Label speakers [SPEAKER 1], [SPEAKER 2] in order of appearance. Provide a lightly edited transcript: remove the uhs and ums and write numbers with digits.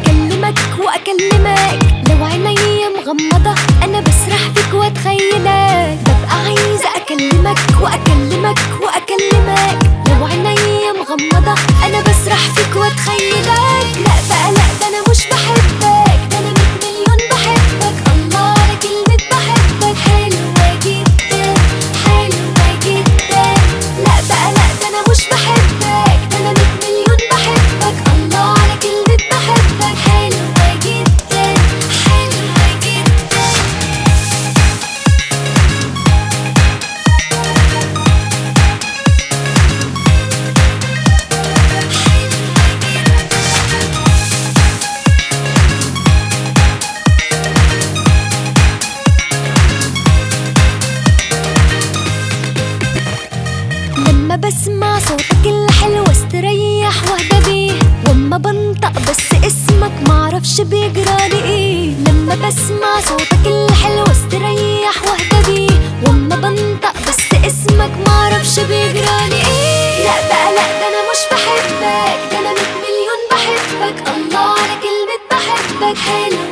[SPEAKER 1] اكلمك واكلمك، لو عينيا مغمضة انا بسرح فيك واتخيلك. ببقى عايزة اكلمك واكلمك واكلمك، لو عينيا مغمضة انا بسرح فيك واتخيلك. لا بقى لا، ده انا مش بحبك، ده انا 100 مليون بحبك. الله على كلمة بحبك، حلوة جدا حلوة جدا. لا بقى لا، ده انا مش بحبك، ده انا 100 مليون بحبك. الله على كلمة بحبك، حلوة جدا حلوة جدا. لما بسمع صوتك الحلو استريح واهدى بيه، واما بنطق بس اسمك معرفش بيجرالي ايه. لما بسمع صوتك الحلو استريح واهدى بيه، واما بنطق بس اسمك معرفش بيجرالي ايه. لا بقى لا، ده انا مش بحبك، ده انا 100 مليون بحبك. الله على كلمة بحبك، حلو